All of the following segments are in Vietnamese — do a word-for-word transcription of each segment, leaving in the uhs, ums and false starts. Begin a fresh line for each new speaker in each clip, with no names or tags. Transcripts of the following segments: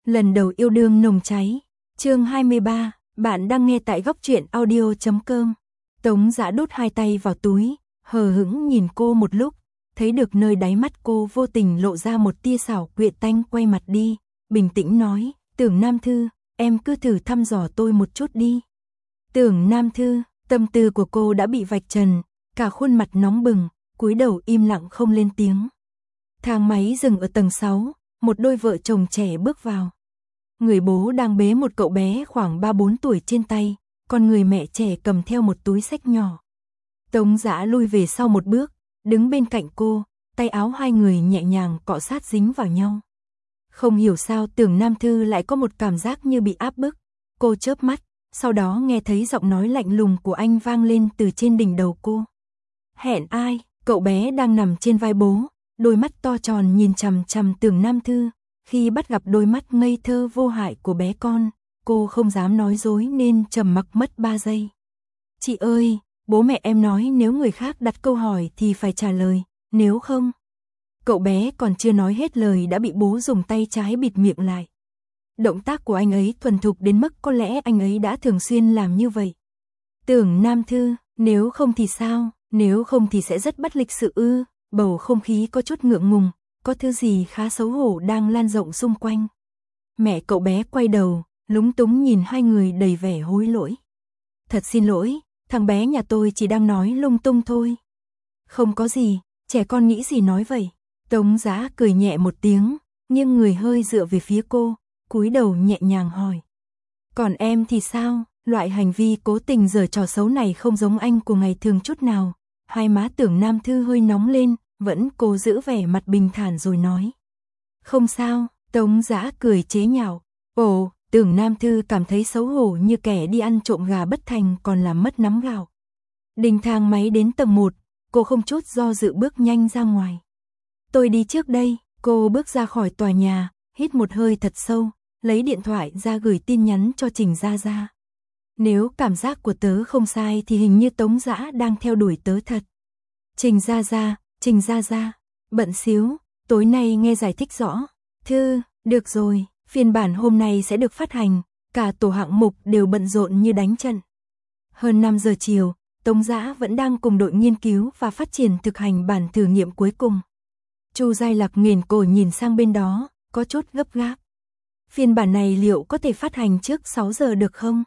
Lần đầu yêu đương nồng cháy. Chương hai mươi ba, bạn đang nghe tại góc truyện audio chấm com. Tống Dã đút hai tay vào túi, hờ hững nhìn cô một lúc, thấy được nơi đáy mắt cô vô tình lộ ra một tia xảo quyệt, tanh quay mặt đi, bình tĩnh nói, Tưởng Nam Thư, em cứ thử thăm dò tôi một chút đi. Tưởng Nam Thư, tâm tư của cô đã bị vạch trần, cả khuôn mặt nóng bừng, cúi đầu im lặng không lên tiếng. Thang máy dừng ở tầng sáu, một đôi vợ chồng trẻ bước vào. Người bố đang bế một cậu bé khoảng ba bốn tuổi trên tay, còn người mẹ trẻ cầm theo một túi xách nhỏ. Tống Dã lui về sau một bước, đứng bên cạnh cô, tay áo hai người nhẹ nhàng cọ sát dính vào nhau. Không hiểu sao Tưởng Nam Thư lại có một cảm giác như bị áp bức. Cô chớp mắt, sau đó nghe thấy giọng nói lạnh lùng của anh vang lên từ trên đỉnh đầu cô. Hẹn ai? Cậu bé đang nằm trên vai bố, đôi mắt to tròn nhìn chằm chằm Tưởng Nam Thư. Khi bắt gặp đôi mắt ngây thơ vô hại của bé con, cô không dám nói dối nên trầm mặc mất ba giây. Chị ơi, bố mẹ em nói nếu người khác đặt câu hỏi thì phải trả lời, nếu không. Cậu bé còn chưa nói hết lời đã bị bố dùng tay trái bịt miệng lại. Động tác của anh ấy thuần thục đến mức có lẽ anh ấy đã thường xuyên làm như vậy. Tưởng Nam Thư, nếu không thì sao, nếu không thì sẽ rất bất lịch sự ư, bầu không khí có chút ngượng ngùng, có thứ gì khá xấu hổ đang lan rộng xung quanh. Mẹ cậu bé quay đầu, lúng túng nhìn hai người đầy vẻ hối lỗi. Thật xin lỗi, thằng bé nhà tôi chỉ đang nói lung tung thôi. Không có gì, trẻ con nghĩ gì nói vậy. Tống Dã cười nhẹ một tiếng, nhưng người hơi dựa về phía cô, cúi đầu nhẹ nhàng hỏi. Còn em thì sao, loại hành vi cố tình giở trò xấu này không giống anh của ngày thường chút nào. Hai má Tưởng Nam Thư hơi nóng lên, vẫn cố giữ vẻ mặt bình thản rồi nói. Không sao, Tống Dã cười chế nhạo. Ồ, Tưởng Nam Thư cảm thấy xấu hổ như kẻ đi ăn trộm gà bất thành còn làm mất nắm gạo. Đình thang máy đến tầng một, cô không chút do dự bước nhanh ra ngoài. Tôi đi trước đây, cô bước ra khỏi tòa nhà, hít một hơi thật sâu, lấy điện thoại ra gửi tin nhắn cho Trình Gia Gia. Nếu cảm giác của tớ không sai thì hình như Tống Dã đang theo đuổi tớ thật. Trình Gia Gia, Trình Gia Gia, bận xíu, tối nay nghe giải thích rõ. Thư, được rồi, phiên bản hôm nay sẽ được phát hành, cả tổ hạng mục đều bận rộn như đánh trận. Hơn năm giờ chiều, Tống Dã vẫn đang cùng đội nghiên cứu và phát triển thực hành bản thử nghiệm cuối cùng. Chu Giai Lạc nghiền cổ nhìn sang bên đó, có chút gấp gáp. Phiên bản này liệu có thể phát hành trước sáu giờ được không?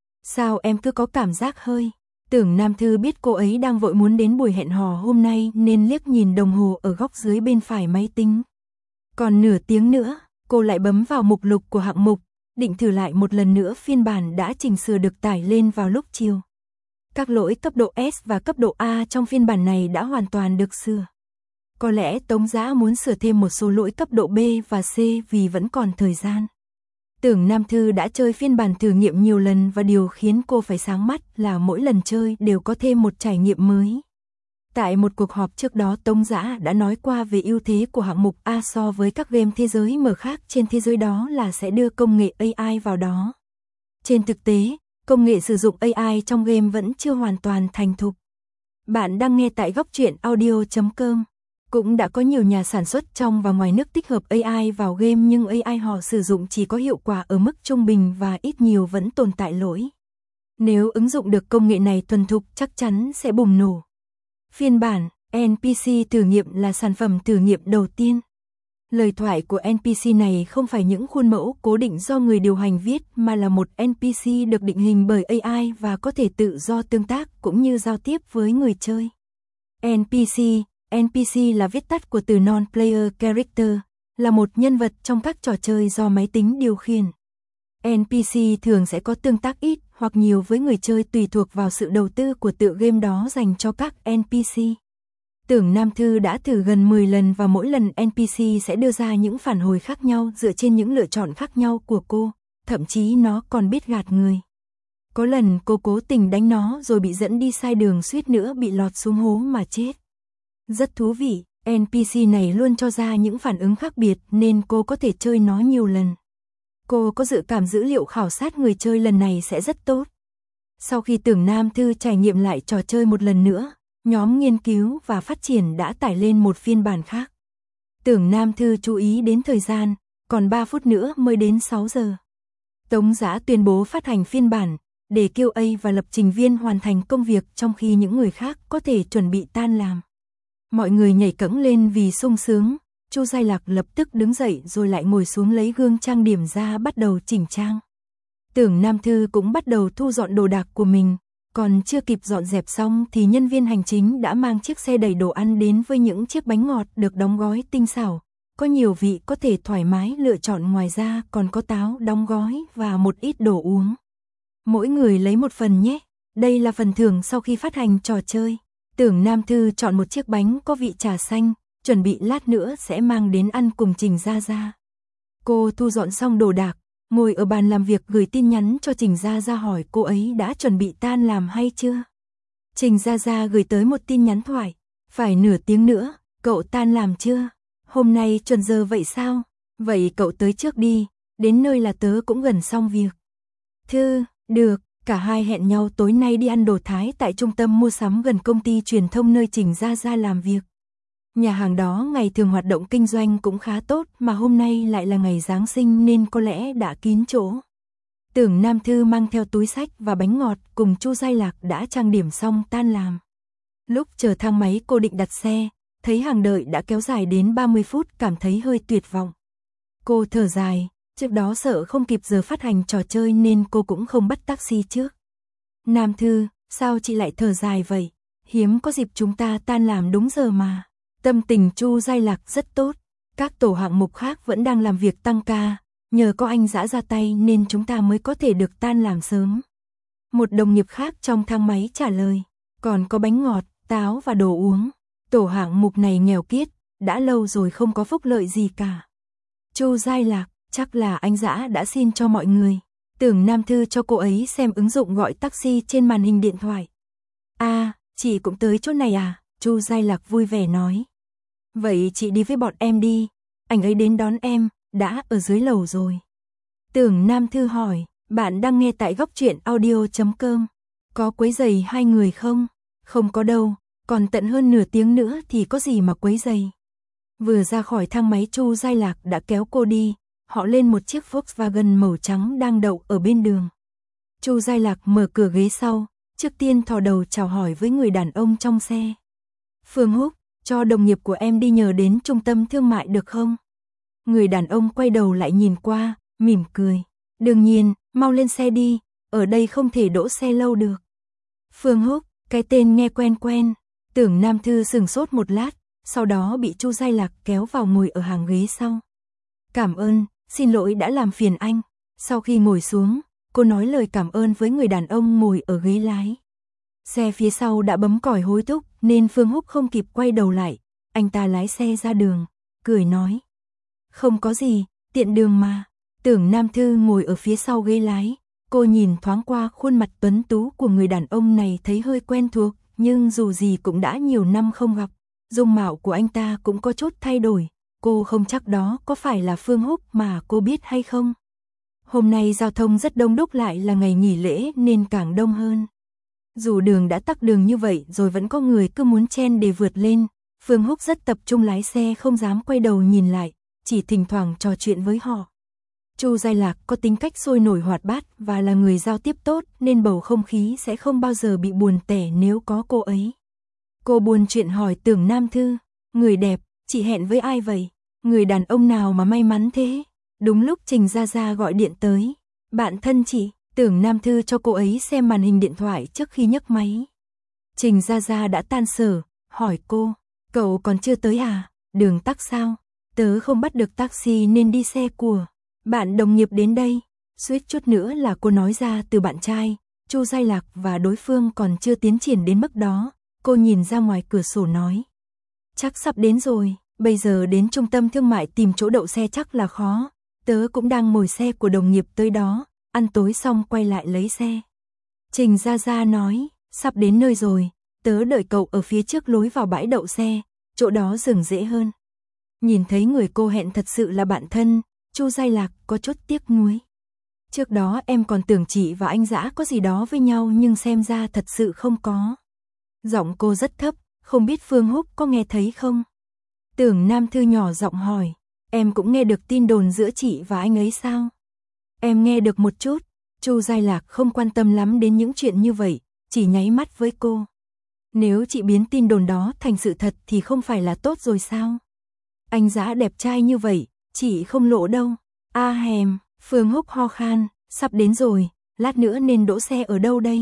Sao em cứ có cảm giác hơi... Tưởng Nam Thư biết cô ấy đang vội muốn đến buổi hẹn hò hôm nay nên liếc nhìn đồng hồ ở góc dưới bên phải máy tính. Còn nửa tiếng nữa, cô lại bấm vào mục lục của hạng mục, định thử lại một lần nữa phiên bản đã chỉnh sửa được tải lên vào lúc chiều. Các lỗi cấp độ S và cấp độ A trong phiên bản này đã hoàn toàn được sửa. Có lẽ Tống Dã muốn sửa thêm một số lỗi cấp độ B và C vì vẫn còn thời gian. Tưởng Nam Thư đã chơi phiên bản thử nghiệm nhiều lần và điều khiến cô phải sáng mắt là mỗi lần chơi đều có thêm một trải nghiệm mới. Tại một cuộc họp trước đó Tống Dã đã nói qua về ưu thế của hạng mục A so với các game thế giới mở khác trên thế giới, đó là sẽ đưa công nghệ A I vào đó. Trên thực tế, công nghệ sử dụng A I trong game vẫn chưa hoàn toàn thành thục. Bạn đang nghe tại góc truyện audio chấm com. Cũng đã có nhiều nhà sản xuất trong và ngoài nước tích hợp A I vào game nhưng A I họ sử dụng chỉ có hiệu quả ở mức trung bình và ít nhiều vẫn tồn tại lỗi. Nếu ứng dụng được công nghệ này thuần thục chắc chắn sẽ bùng nổ. Phiên bản en pê xê thử nghiệm là sản phẩm thử nghiệm đầu tiên. Lời thoại của en pê xê này không phải những khuôn mẫu cố định do người điều hành viết mà là một en pê xê được định hình bởi A I và có thể tự do tương tác cũng như giao tiếp với người chơi. en pê xê en pê xê là viết tắt của từ Non-Player Character, là một nhân vật trong các trò chơi do máy tính điều khiển. en pê xê thường sẽ có tương tác ít hoặc nhiều với người chơi tùy thuộc vào sự đầu tư của tựa game đó dành cho các en pê xê. Tưởng Nam Thư đã thử gần mười lần và mỗi lần en pê xê sẽ đưa ra những phản hồi khác nhau dựa trên những lựa chọn khác nhau của cô, thậm chí nó còn biết gạt người. Có lần cô cố tình đánh nó rồi bị dẫn đi sai đường, suýt nữa bị lọt xuống hố mà chết. Rất thú vị, en pê xê này luôn cho ra những phản ứng khác biệt nên cô có thể chơi nó nhiều lần. Cô có dự cảm dữ liệu khảo sát người chơi lần này sẽ rất tốt. Sau khi Tưởng Nam Thư trải nghiệm lại trò chơi một lần nữa, nhóm nghiên cứu và phát triển đã tải lên một phiên bản khác. Tưởng Nam Thư chú ý đến thời gian, còn ba phút nữa mới đến sáu giờ. Tống Giã tuyên bố phát hành phiên bản, để quy a và lập trình viên hoàn thành công việc trong khi những người khác có thể chuẩn bị tan làm. Mọi người nhảy cẫng lên vì sung sướng, Chu Giai Lạc lập tức đứng dậy rồi lại ngồi xuống lấy gương trang điểm ra bắt đầu chỉnh trang. Tưởng Nam Thư cũng bắt đầu thu dọn đồ đạc của mình, còn chưa kịp dọn dẹp xong thì nhân viên hành chính đã mang chiếc xe đầy đồ ăn đến với những chiếc bánh ngọt được đóng gói tinh xảo. Có nhiều vị có thể thoải mái lựa chọn, ngoài ra còn có táo đóng gói và một ít đồ uống. Mỗi người lấy một phần nhé, đây là phần thưởng sau khi phát hành trò chơi. Tưởng Nam Thư chọn một chiếc bánh có vị trà xanh, chuẩn bị lát nữa sẽ mang đến ăn cùng Trình Gia Gia. Cô thu dọn xong đồ đạc, ngồi ở bàn làm việc gửi tin nhắn cho Trình Gia Gia hỏi cô ấy đã chuẩn bị tan làm hay chưa. Trình Gia Gia gửi tới một tin nhắn thoại, phải nửa tiếng nữa, cậu tan làm chưa? Hôm nay chuẩn giờ vậy sao? Vậy cậu tới trước đi, đến nơi là tớ cũng gần xong việc. Thư, được, cả hai hẹn nhau tối nay đi ăn đồ Thái tại trung tâm mua sắm gần công ty truyền thông nơi Trình Gia Gia làm việc. Nhà hàng đó ngày thường hoạt động kinh doanh cũng khá tốt mà hôm nay lại là ngày Giáng sinh nên có lẽ đã kín chỗ. Tưởng Nam Thư mang theo túi xách và bánh ngọt cùng Chu Giai Lạc đã trang điểm xong tan làm. Lúc chờ thang máy cô định đặt xe, thấy hàng đợi đã kéo dài đến ba mươi phút, cảm thấy hơi tuyệt vọng. Cô thở dài, trước đó sợ không kịp giờ phát hành trò chơi nên cô cũng không bắt taxi trước. Nam Thư, sao chị lại thở dài vậy? Hiếm có dịp chúng ta tan làm đúng giờ mà. Tâm tình Chu Giai Lạc rất tốt, các tổ hạng mục khác vẫn đang làm việc tăng ca, nhờ có anh Dã ra tay nên chúng ta mới có thể được tan làm sớm. Một đồng nghiệp khác trong thang máy trả lời, còn có bánh ngọt, táo và đồ uống. Tổ hạng mục này nghèo kiết, đã lâu rồi không có phúc lợi gì cả. Chu Giai Lạc, chắc là anh Dã đã xin cho mọi người. Tưởng Nam Thư cho cô ấy xem ứng dụng gọi taxi trên màn hình điện thoại. À, chị cũng tới chỗ này à? Chu Giai Lạc vui vẻ nói. Vậy chị đi với bọn em đi, anh ấy đến đón em, đã ở dưới lầu rồi. Tưởng Nam Thư hỏi, bạn đang nghe tại góc truyện audio chấm com. Có quấy rầy hai người không? Không có đâu, còn tận hơn nửa tiếng nữa thì có gì mà quấy rầy. Vừa ra khỏi thang máy Chu Giai Lạc đã kéo cô đi, họ lên một chiếc Volkswagen màu trắng đang đậu ở bên đường. Chu Giai Lạc mở cửa ghế sau, trước tiên thò đầu chào hỏi với người đàn ông trong xe. Phương Húc, cho đồng nghiệp của em đi nhờ đến trung tâm thương mại được không? Người đàn ông quay đầu lại nhìn qua, mỉm cười. Đương nhiên, mau lên xe đi, ở đây không thể đỗ xe lâu được. Phương Húc, cái tên nghe quen quen. Tưởng Nam Thư sửng sốt một lát, sau đó bị Chu Giai Lạc kéo vào ngồi ở hàng ghế sau. Cảm ơn, xin lỗi đã làm phiền anh. Sau khi ngồi xuống, cô nói lời cảm ơn với người đàn ông ngồi ở ghế lái. Xe phía sau đã bấm còi hối thúc nên Phương Húc không kịp quay đầu lại, anh ta lái xe ra đường, cười nói. Không có gì, tiện đường mà. Tưởng Nam Thư ngồi ở phía sau ghế lái, cô nhìn thoáng qua khuôn mặt tuấn tú của người đàn ông này thấy hơi quen thuộc, nhưng dù gì cũng đã nhiều năm không gặp, dung mạo của anh ta cũng có chút thay đổi, cô không chắc đó có phải là Phương Húc mà cô biết hay không. Hôm nay giao thông rất đông đúc, lại là ngày nghỉ lễ nên càng đông hơn. Dù đường đã tắc đường như vậy rồi vẫn có người cứ muốn chen để vượt lên, Phương Húc rất tập trung lái xe không dám quay đầu nhìn lại, chỉ thỉnh thoảng trò chuyện với họ. Chu Giai Lạc có tính cách sôi nổi hoạt bát và là người giao tiếp tốt nên bầu không khí sẽ không bao giờ bị buồn tẻ nếu có cô ấy. Cô buồn chuyện hỏi Tưởng Nam Thư, người đẹp, chị hẹn với ai vậy? Người đàn ông nào mà may mắn thế? Đúng lúc Trình Gia Gia gọi điện tới. Bạn thân chị. Tưởng Nam Thư cho cô ấy xem màn hình điện thoại trước khi nhấc máy. Trình Gia Gia đã tan sở, hỏi cô, cậu còn chưa tới à? Đường tắc sao? Tớ không bắt được taxi nên đi xe của bạn đồng nghiệp đến đây. Suýt chút nữa là cô nói ra từ bạn trai. Chu Giai Lạc và đối phương còn chưa tiến triển đến mức đó. Cô nhìn ra ngoài cửa sổ nói, chắc sắp đến rồi, bây giờ đến trung tâm thương mại tìm chỗ đậu xe chắc là khó. Tớ cũng đang ngồi xe của đồng nghiệp tới đó, ăn tối xong quay lại lấy xe. Trình Gia Gia nói, sắp đến nơi rồi, tớ đợi cậu ở phía trước lối vào bãi đậu xe, chỗ đó dừng dễ hơn. Nhìn thấy người cô hẹn thật sự là bạn thân, Chu Giai Lạc có chút tiếc nuối. Trước đó em còn tưởng chị và anh Dã có gì đó với nhau nhưng xem ra thật sự không có. Giọng cô rất thấp, không biết Phương Húc có nghe thấy không? Tưởng Nam Thư nhỏ giọng hỏi, em cũng nghe được tin đồn giữa chị và anh ấy sao? Em nghe được một chút. Chu Giai Lạc không quan tâm lắm đến những chuyện như vậy, chỉ nháy mắt với cô. Nếu chị biến tin đồn đó thành sự thật thì không phải là tốt rồi sao? Anh Dã đẹp trai như vậy, chị không lộ đâu. A hèm, Phương Húc ho khan, sắp đến rồi, lát nữa nên đỗ xe ở đâu đây?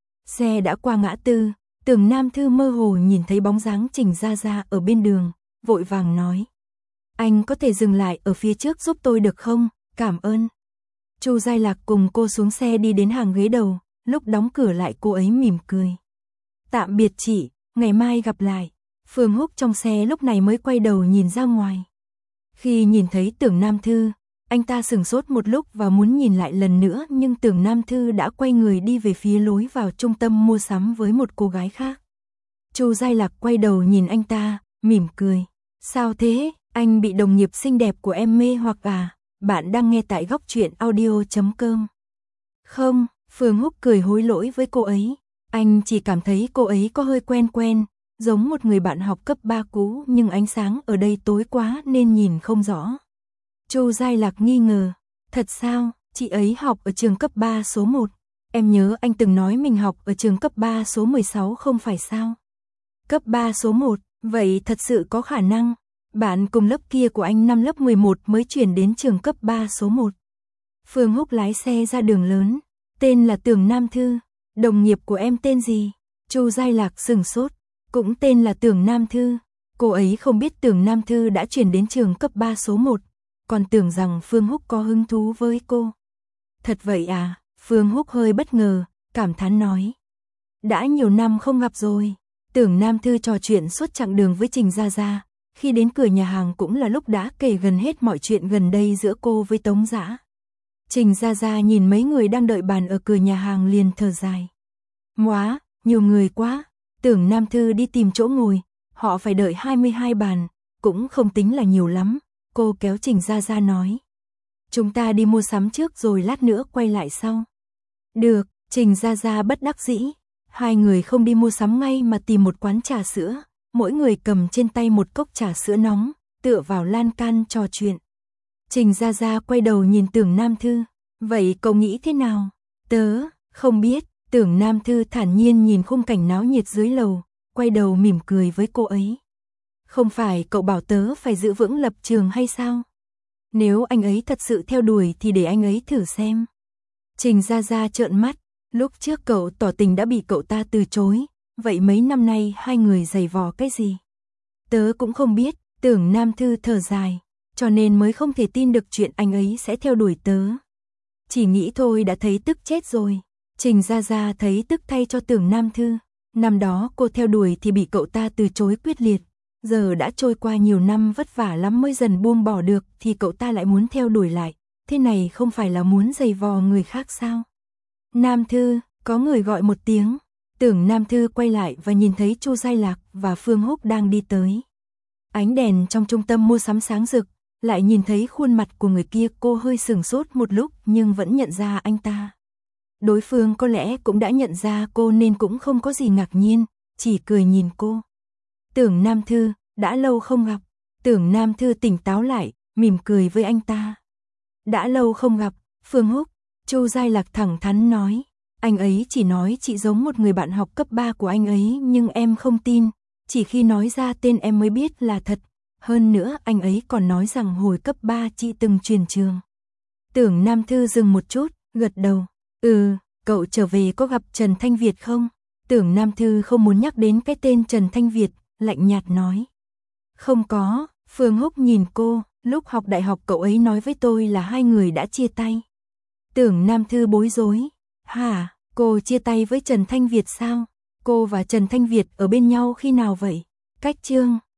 Xe đã qua ngã tư, Tưởng Nam Thư mơ hồ nhìn thấy bóng dáng Trình Gia Gia ở bên đường, vội vàng nói. Anh có thể dừng lại ở phía trước giúp tôi được không? Cảm ơn. Chu Giai Lạc cùng cô xuống xe đi đến hàng ghế đầu, lúc đóng cửa lại cô ấy mỉm cười. Tạm biệt chị, ngày mai gặp lại. Phương Húc trong xe lúc này mới quay đầu nhìn ra ngoài. Khi nhìn thấy Tưởng Nam Thư, anh ta sửng sốt một lúc và muốn nhìn lại lần nữa, nhưng Tưởng Nam Thư đã quay người đi về phía lối vào trung tâm mua sắm với một cô gái khác. Chu Giai Lạc quay đầu nhìn anh ta, mỉm cười. Sao thế, anh bị đồng nghiệp xinh đẹp của em mê hoặc à? Bạn đang nghe tại góc truyện audio chấm com. Không, Phương Húc cười hối lỗi với cô ấy. Anh chỉ cảm thấy cô ấy có hơi quen quen, giống một người bạn học cấp ba cũ, nhưng ánh sáng ở đây tối quá nên nhìn không rõ. Chu Giai Lạc nghi ngờ. Thật sao, chị ấy học ở trường cấp ba số một. Em nhớ anh từng nói mình học ở trường cấp ba số mười sáu không phải sao? Cấp ba số một, vậy thật sự có khả năng. Bạn cùng lớp kia của anh năm lớp mười một mới chuyển đến trường cấp ba số một. Phương Húc lái xe ra đường lớn. Tên là Tưởng Nam Thư. Đồng nghiệp của em tên gì? Chu Giai Lạc sửng sốt. Cũng tên là Tưởng Nam Thư. Cô ấy không biết Tưởng Nam Thư đã chuyển đến trường cấp ba số một, còn tưởng rằng Phương Húc có hứng thú với cô. Thật vậy à? Phương Húc hơi bất ngờ, cảm thán nói. Đã nhiều năm không gặp rồi. Tưởng Nam Thư trò chuyện suốt chặng đường với Trình Gia Gia. Khi đến cửa nhà hàng cũng là lúc đã kể gần hết mọi chuyện gần đây giữa cô với Tống Dã. Trình Gia Gia nhìn mấy người đang đợi bàn ở cửa nhà hàng liền thở dài. Móa, nhiều người quá. Tưởng Nam Thư đi tìm chỗ ngồi, họ phải đợi hai mươi hai bàn, cũng không tính là nhiều lắm. Cô kéo Trình Gia Gia nói. Chúng ta đi mua sắm trước rồi lát nữa quay lại sau. Được, Trình Gia Gia bất đắc dĩ. Hai người không đi mua sắm ngay mà tìm một quán trà sữa. Mỗi người cầm trên tay một cốc trà sữa nóng, tựa vào lan can trò chuyện. Trình Gia Gia quay đầu nhìn Tưởng Nam Thư. Vậy cậu nghĩ thế nào? Tớ, không biết. Tưởng Nam Thư thản nhiên nhìn khung cảnh náo nhiệt dưới lầu, quay đầu mỉm cười với cô ấy. Không phải cậu bảo tớ phải giữ vững lập trường hay sao? Nếu anh ấy thật sự theo đuổi thì để anh ấy thử xem. Trình Gia Gia trợn mắt. Lúc trước cậu tỏ tình đã bị cậu ta từ chối. Vậy mấy năm nay hai người giày vò cái gì? Tớ cũng không biết. Tưởng Nam Thư thở dài. Cho nên mới không thể tin được chuyện anh ấy sẽ theo đuổi tớ. Chỉ nghĩ thôi đã thấy tức chết rồi. Trình Gia Gia thấy tức thay cho Tưởng Nam Thư. Năm đó cô theo đuổi thì bị cậu ta từ chối quyết liệt. Giờ đã trôi qua nhiều năm vất vả lắm mới dần buông bỏ được thì cậu ta lại muốn theo đuổi lại. Thế này không phải là muốn giày vò người khác sao? Nam Thư, có người gọi một tiếng. Tưởng Nam Thư quay lại và nhìn thấy Chu Giai Lạc và Phương Húc đang đi tới. Ánh đèn trong trung tâm mua sắm sáng rực, lại nhìn thấy khuôn mặt của người kia, cô hơi sửng sốt một lúc nhưng vẫn nhận ra anh ta. Đối phương có lẽ cũng đã nhận ra cô nên cũng không có gì ngạc nhiên, chỉ cười nhìn cô. Tưởng Nam Thư, đã lâu không gặp. Tưởng Nam Thư tỉnh táo lại, mỉm cười với anh ta. Đã lâu không gặp, Phương Húc. Chu Giai Lạc thẳng thắn nói. Anh ấy chỉ nói chị giống một người bạn học cấp ba của anh ấy nhưng em không tin. Chỉ khi nói ra tên em mới biết là thật. Hơn nữa anh ấy còn nói rằng hồi cấp ba chị từng truyền trường. Tưởng Nam Thư dừng một chút, gật đầu. Ừ, cậu trở về có gặp Trần Thanh Việt không? Tưởng Nam Thư không muốn nhắc đến cái tên Trần Thanh Việt, lạnh nhạt nói. Không có. Phương Húc nhìn cô, lúc học đại học cậu ấy nói với tôi là hai người đã chia tay. Tưởng Nam Thư bối rối. Hả, cô chia tay với Trần Thanh Việt sao? Cô và Trần Thanh Việt ở bên nhau khi nào vậy? Cách chương